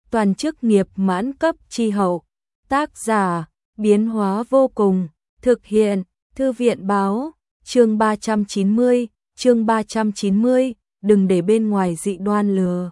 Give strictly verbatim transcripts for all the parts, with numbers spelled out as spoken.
toàn chức nghiệp mãn cấp chi hậu. Tác giả, biến hóa vô cùng, thực hiện, Thư viện báo, chương ba trăm chín mươi, chương ba trăm chín mươi, đừng để bên ngoài dị đoan lừa.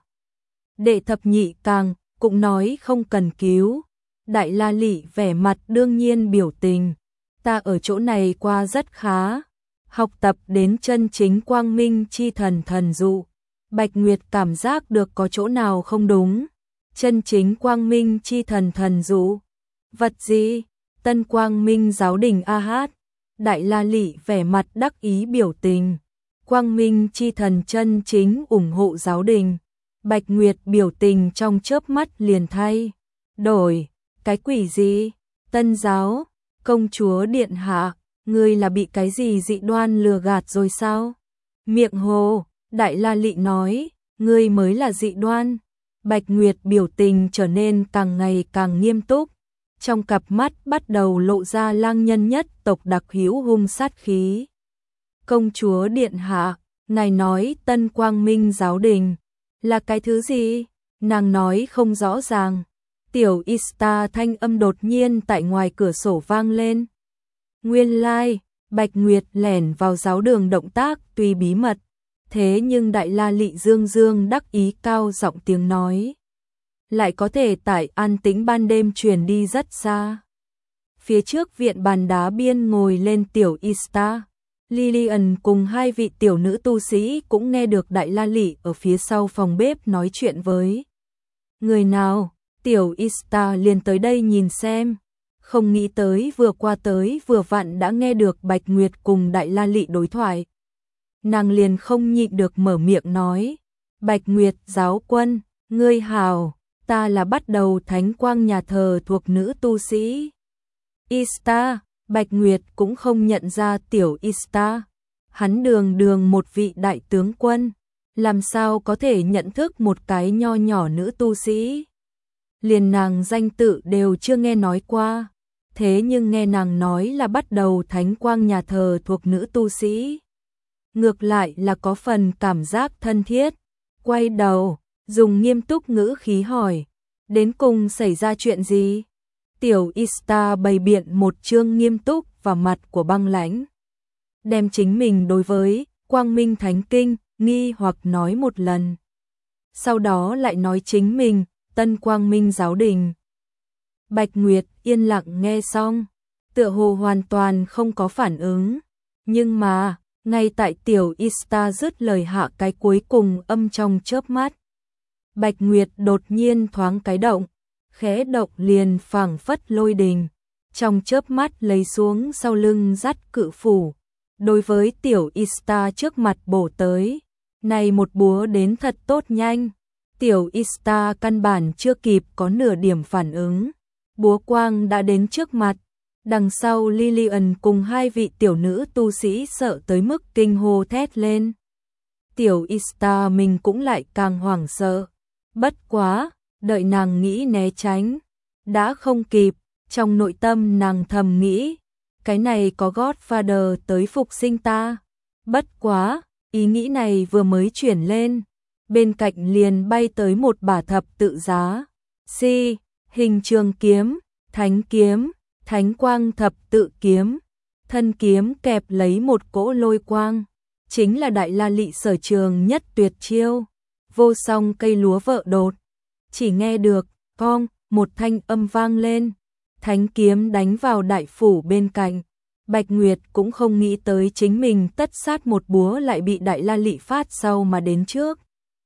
Đệ thập nhị càng, cũng nói không cần cứu. Đại La Lị vẻ mặt đương nhiên biểu tình. Ta ở chỗ này qua rất khá. Học tập đến chân chính quang minh chi thần thần dụ. Bạch Nguyệt cảm giác được có chỗ nào không đúng. Chân chính quang minh chi thần thần dụ. Vật gì? Tân quang minh giáo đình a hát. Đại La Lị vẻ mặt đắc ý biểu tình. Quang minh chi thần chân chính ủng hộ giáo đình. Bạch Nguyệt biểu tình trong chớp mắt liền thay. Đổi, cái quỷ gì? Tân giáo, công chúa điện hạ, ngươi là bị cái gì dị đoan lừa gạt rồi sao? Miệng hồ, Đại La Lị nói, ngươi mới là dị đoan. Bạch Nguyệt biểu tình trở nên càng ngày càng nghiêm túc. Trong cặp mắt bắt đầu lộ ra lang nhân nhất tộc đặc hữu hung sát khí. Công chúa điện hạ, ngài nói tân quang minh giáo đình là cái thứ gì? Nàng nói không rõ ràng. Tiểu Ista thanh âm đột nhiên tại ngoài cửa sổ vang lên. Nguyên lai, like, Bạch Nguyệt lẻn vào giáo đường động tác tuy bí mật, thế nhưng Đại La Lị dương dương đắc ý cao giọng tiếng nói. Lại có thể tại an tĩnh ban đêm truyền đi rất xa. Phía trước viện bàn đá biên ngồi lên tiểu Ista. Lillian cùng hai vị tiểu nữ tu sĩ cũng nghe được Đại La Lị ở phía sau phòng bếp nói chuyện với. Người nào? Tiểu Ista liền tới đây nhìn xem. Không nghĩ tới vừa qua tới vừa vặn đã nghe được Bạch Nguyệt cùng Đại La Lị đối thoại. Nàng liền không nhịn được mở miệng nói. Bạch Nguyệt giáo quân, ngươi hào, ta là bắt đầu thánh quang nhà thờ thuộc nữ tu sĩ. Ista, Bạch Nguyệt cũng không nhận ra tiểu Ista. Hắn đường đường một vị đại tướng quân, làm sao có thể nhận thức một cái nho nhỏ nữ tu sĩ. Liền nàng danh tự đều chưa nghe nói qua, thế nhưng nghe nàng nói là bắt đầu thánh quang nhà thờ thuộc nữ tu sĩ. Ngược lại là có phần cảm giác thân thiết. Quay đầu, dùng nghiêm túc ngữ khí hỏi, đến cùng xảy ra chuyện gì? Tiểu Ista bày biện một chương nghiêm túc vào mặt của băng lãnh. Đem chính mình đối với Quang Minh Thánh Kinh nghi hoặc nói một lần. Sau đó lại nói chính mình, Tân Quang Minh giáo đình. Bạch Nguyệt yên lặng nghe xong, tựa hồ hoàn toàn không có phản ứng. Nhưng mà, ngay tại tiểu Ista dứt lời hạ cái cuối cùng âm trong chớp mắt. Bạch Nguyệt đột nhiên thoáng cái động, khẽ động liền phảng phất lôi đình. Trong chớp mắt lấy xuống sau lưng dắt cự phủ. Đối với tiểu Ista trước mặt bổ tới. Này một búa đến thật tốt nhanh. Tiểu Ista căn bản chưa kịp có nửa điểm phản ứng. Búa quang đã đến trước mặt. Đằng sau Lillian cùng hai vị tiểu nữ tu sĩ sợ tới mức kinh hô thét lên. Tiểu Ista mình cũng lại càng hoảng sợ. Bất quá, đợi nàng nghĩ né tránh. Đã không kịp, trong nội tâm nàng thầm nghĩ. Cái này có Godfather tới phục sinh ta. Bất quá, ý nghĩ này vừa mới chuyển lên. Bên cạnh liền bay tới một bả thập tự giá. Si, hình trường kiếm, thánh kiếm, thánh quang thập tự kiếm. Thân kiếm kẹp lấy một cỗ lôi quang. Chính là Đại La Lị sở trường nhất tuyệt chiêu. Vô song cây lúa vợ đột. Chỉ nghe được, cong, một thanh âm vang lên. Thánh kiếm đánh vào đại phủ bên cạnh. Bạch Nguyệt cũng không nghĩ tới chính mình tất sát một búa lại bị Đại La Lị phát sau mà đến trước.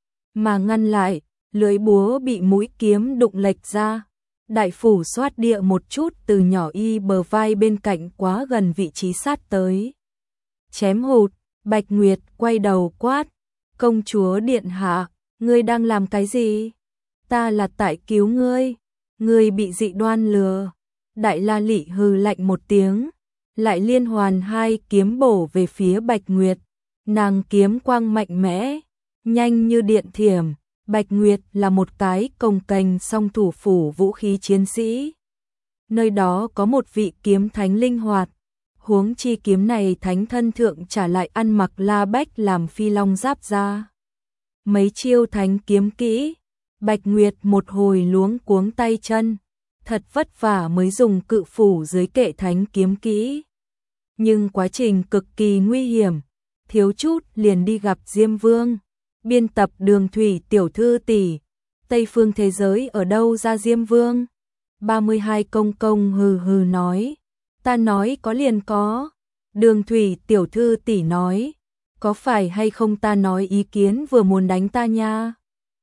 Mà ngăn lại, lưỡi búa bị mũi kiếm đụng lệch ra. Đại phủ xoát địa một chút từ nhỏ y bờ vai bên cạnh quá gần vị trí sát tới. Chém hụt, Bạch Nguyệt quay đầu quát. Công chúa điện hạ, ngươi đang làm cái gì? Ta là tại cứu ngươi. Ngươi bị dị đoan lừa. Đại La Lị hừ lạnh một tiếng. Lại liên hoàn hai kiếm bổ về phía Bạch Nguyệt. Nàng kiếm quang mạnh mẽ, nhanh như điện thiểm. Bạch Nguyệt là một cái cồng kềnh song thủ phủ vũ khí chiến sĩ. Nơi đó có một vị kiếm thánh linh hoạt. Huống chi kiếm này thánh thân thượng trả lại ăn mặc la bách làm phi long giáp ra. Mấy chiêu thánh kiếm kỹ, Bạch Nguyệt một hồi luống cuống tay chân, thật vất vả mới dùng cự phủ dưới kệ thánh kiếm kỹ. Nhưng quá trình cực kỳ nguy hiểm, thiếu chút liền đi gặp Diêm Vương. Biên tập Đường Thủy tiểu thư tỷ, Tây phương thế giới ở đâu ra Diêm Vương? ba mươi hai công công hừ hừ nói, ta nói có liền có. Đường Thủy tiểu thư tỷ nói, có phải hay không ta nói ý kiến vừa muốn đánh ta nha?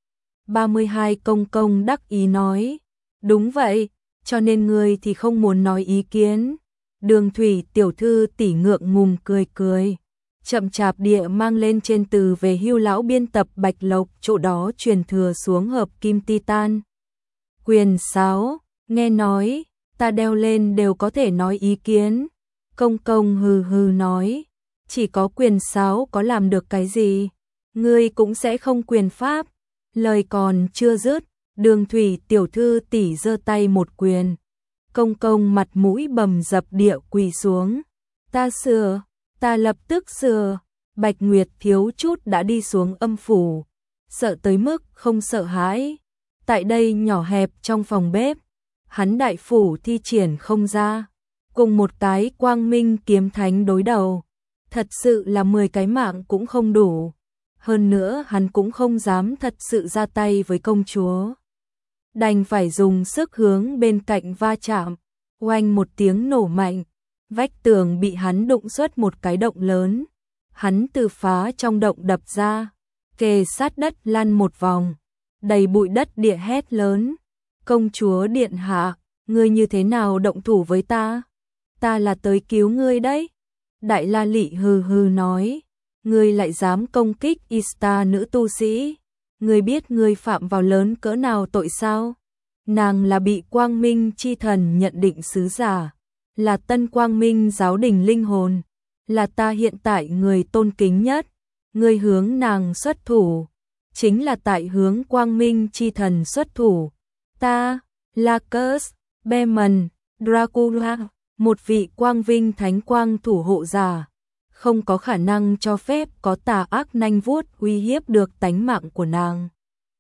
ba mươi hai công công đắc ý nói, đúng vậy, cho nên ngươi thì không muốn nói ý kiến. Đường Thủy tiểu thư tỷ ngượng ngùng cười cười, chậm chạp địa mang lên trên từ về Hưu lão biên tập Bạch Lộc chỗ đó truyền thừa xuống hợp kim titan. Quyền sáo, nghe nói, ta đeo lên đều có thể nói ý kiến. Công công hừ hừ nói, chỉ có quyền sáo có làm được cái gì, ngươi cũng sẽ không quyền pháp. Lời còn chưa dứt, Đường Thủy tiểu thư tỷ giơ tay một quyền. Công công mặt mũi bầm dập địa quỳ xuống. Ta sửa, ta lập tức sửa. Bạch Nguyệt thiếu chút đã đi xuống âm phủ, sợ tới mức không sợ hãi. Tại đây nhỏ hẹp trong phòng bếp, hắn đại phủ thi triển không ra, cùng một cái quang minh kiếm thánh đối đầu, thật sự là mười cái mạng cũng không đủ. Hơn nữa hắn cũng không dám thật sự ra tay với công chúa, đành phải dùng sức hướng bên cạnh va chạm. Oanh một tiếng nổ mạnh, vách tường bị hắn đụng xuất một cái động lớn. Hắn từ phá trong động đập ra, kề sát đất lăn một vòng, đầy bụi đất địa hét lớn, công chúa điện hạ, ngươi như thế nào động thủ với ta? Ta là tới cứu ngươi đấy. Đại La Lị hừ hừ nói, ngươi lại dám công kích Ishtar nữ tu sĩ, ngươi biết ngươi phạm vào lớn cỡ nào tội sao? Nàng là bị Quang Minh chi thần nhận định sứ giả, là Tân Quang Minh giáo đình linh hồn, là ta hiện tại người tôn kính nhất. Ngươi hướng nàng xuất thủ, chính là tại hướng Quang Minh chi thần xuất thủ. Ta, Lacus, Beman, Dracula, một vị quang vinh thánh quang thủ hộ giả, không có khả năng cho phép có tà ác nanh vuốt uy hiếp được tánh mạng của nàng.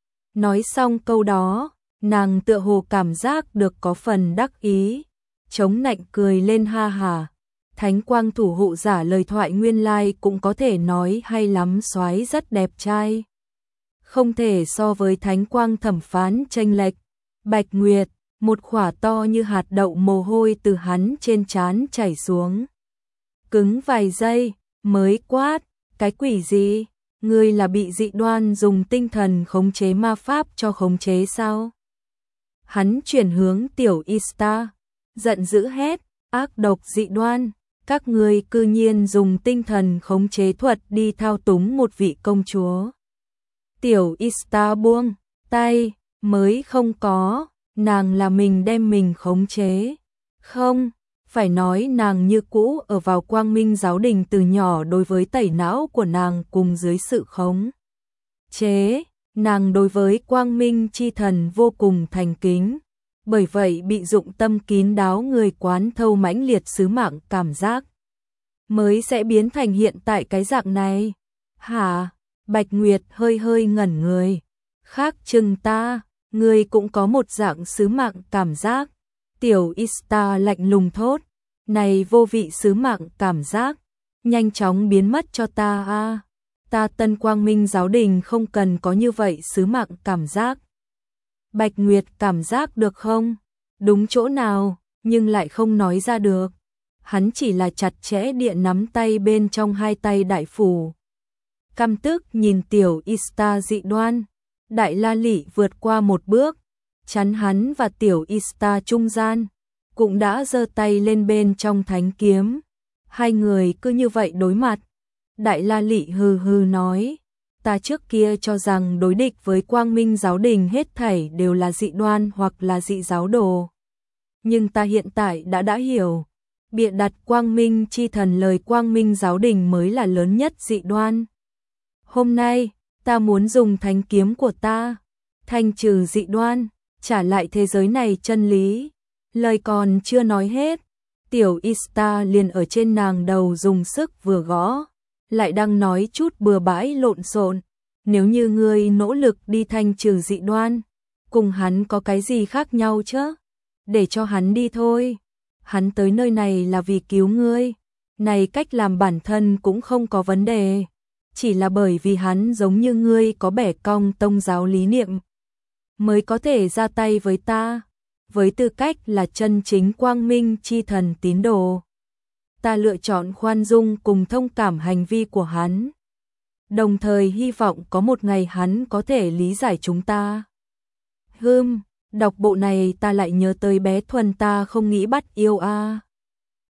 Nói xong câu đó, nàng tựa hồ cảm giác được có phần đắc ý, chống nạnh cười lên ha hà. Thánh quang thủ hộ giả lời thoại nguyên lai cũng có thể nói hay lắm, soái rất đẹp trai, không thể so với thánh quang thẩm phán chênh lệch. Bạch Nguyệt, một khỏa to như hạt đậu mồ hôi từ hắn trên trán chảy xuống, cứng vài giây mới quát, cái quỷ gì? Ngươi là bị dị đoan dùng tinh thần khống chế ma pháp cho khống chế sao? Hắn chuyển hướng tiểu Ishtar, giận dữ hét, ác độc dị đoan, các ngươi cư nhiên dùng tinh thần khống chế thuật đi thao túng một vị công chúa. Tiểu Ishtar buông tay, mới không có, nàng là mình đem mình khống chế. Không, phải nói nàng như cũ ở vào Quang Minh giáo đình từ nhỏ, đối với tẩy não của nàng cùng dưới sự khống chế, nàng đối với Quang Minh chi thần vô cùng thành kính, bởi vậy bị dụng tâm kín đáo người quán thâu mãnh liệt sứ mạng cảm giác, mới sẽ biến thành hiện tại cái dạng này. Hả? Bạch Nguyệt hơi hơi ngẩn người. Khác chừng ta, ngươi cũng có một dạng sứ mạng cảm giác. Tiểu Ishtar lạnh lùng thốt, này vô vị sứ mạng cảm giác, nhanh chóng biến mất cho ta a. Ta Tân Quang Minh giáo đình không cần có như vậy sứ mạng cảm giác. Bạch Nguyệt cảm giác được không? Đúng chỗ nào, nhưng lại không nói ra được. Hắn chỉ là chặt chẽ địa nắm tay bên trong hai tay đại phủ. Căm tức nhìn tiểu Ishtar dị đoan. Đại La Lị vượt qua một bước, chắn hắn và tiểu Ishtar trung gian, cũng đã giơ tay lên bên trong thánh kiếm. Hai người cứ như vậy đối mặt. Đại La Lị hừ hừ nói, ta trước kia cho rằng đối địch với Quang Minh giáo đình hết thảy đều là dị đoan hoặc là dị giáo đồ. Nhưng ta hiện tại đã đã hiểu, bịa đặt Quang Minh chi thần lời Quang Minh giáo đình mới là lớn nhất dị đoan. Hôm nay, ta muốn dùng thánh kiếm của ta, thanh trừ dị đoan, trả lại thế giới này chân lý. Lời còn chưa nói hết, tiểu Ishtar liền ở trên nàng đầu dùng sức vừa gõ, lại đang nói chút bừa bãi lộn xộn. Nếu như ngươi nỗ lực đi thanh trừ dị đoan, cùng hắn có cái gì khác nhau chứ? Để cho hắn đi thôi. Hắn tới nơi này là vì cứu ngươi. Này cách làm bản thân cũng không có vấn đề. Chỉ là bởi vì hắn giống như ngươi có bẻ cong tông giáo lý niệm, mới có thể ra tay với ta. Với tư cách là chân chính quang minh chi thần tín đồ, ta lựa chọn khoan dung cùng thông cảm hành vi của hắn. Đồng thời hy vọng có một ngày hắn có thể lý giải chúng ta. Hừm, đọc bộ này ta lại nhớ tới bé Thuần ta không nghĩ bắt yêu a.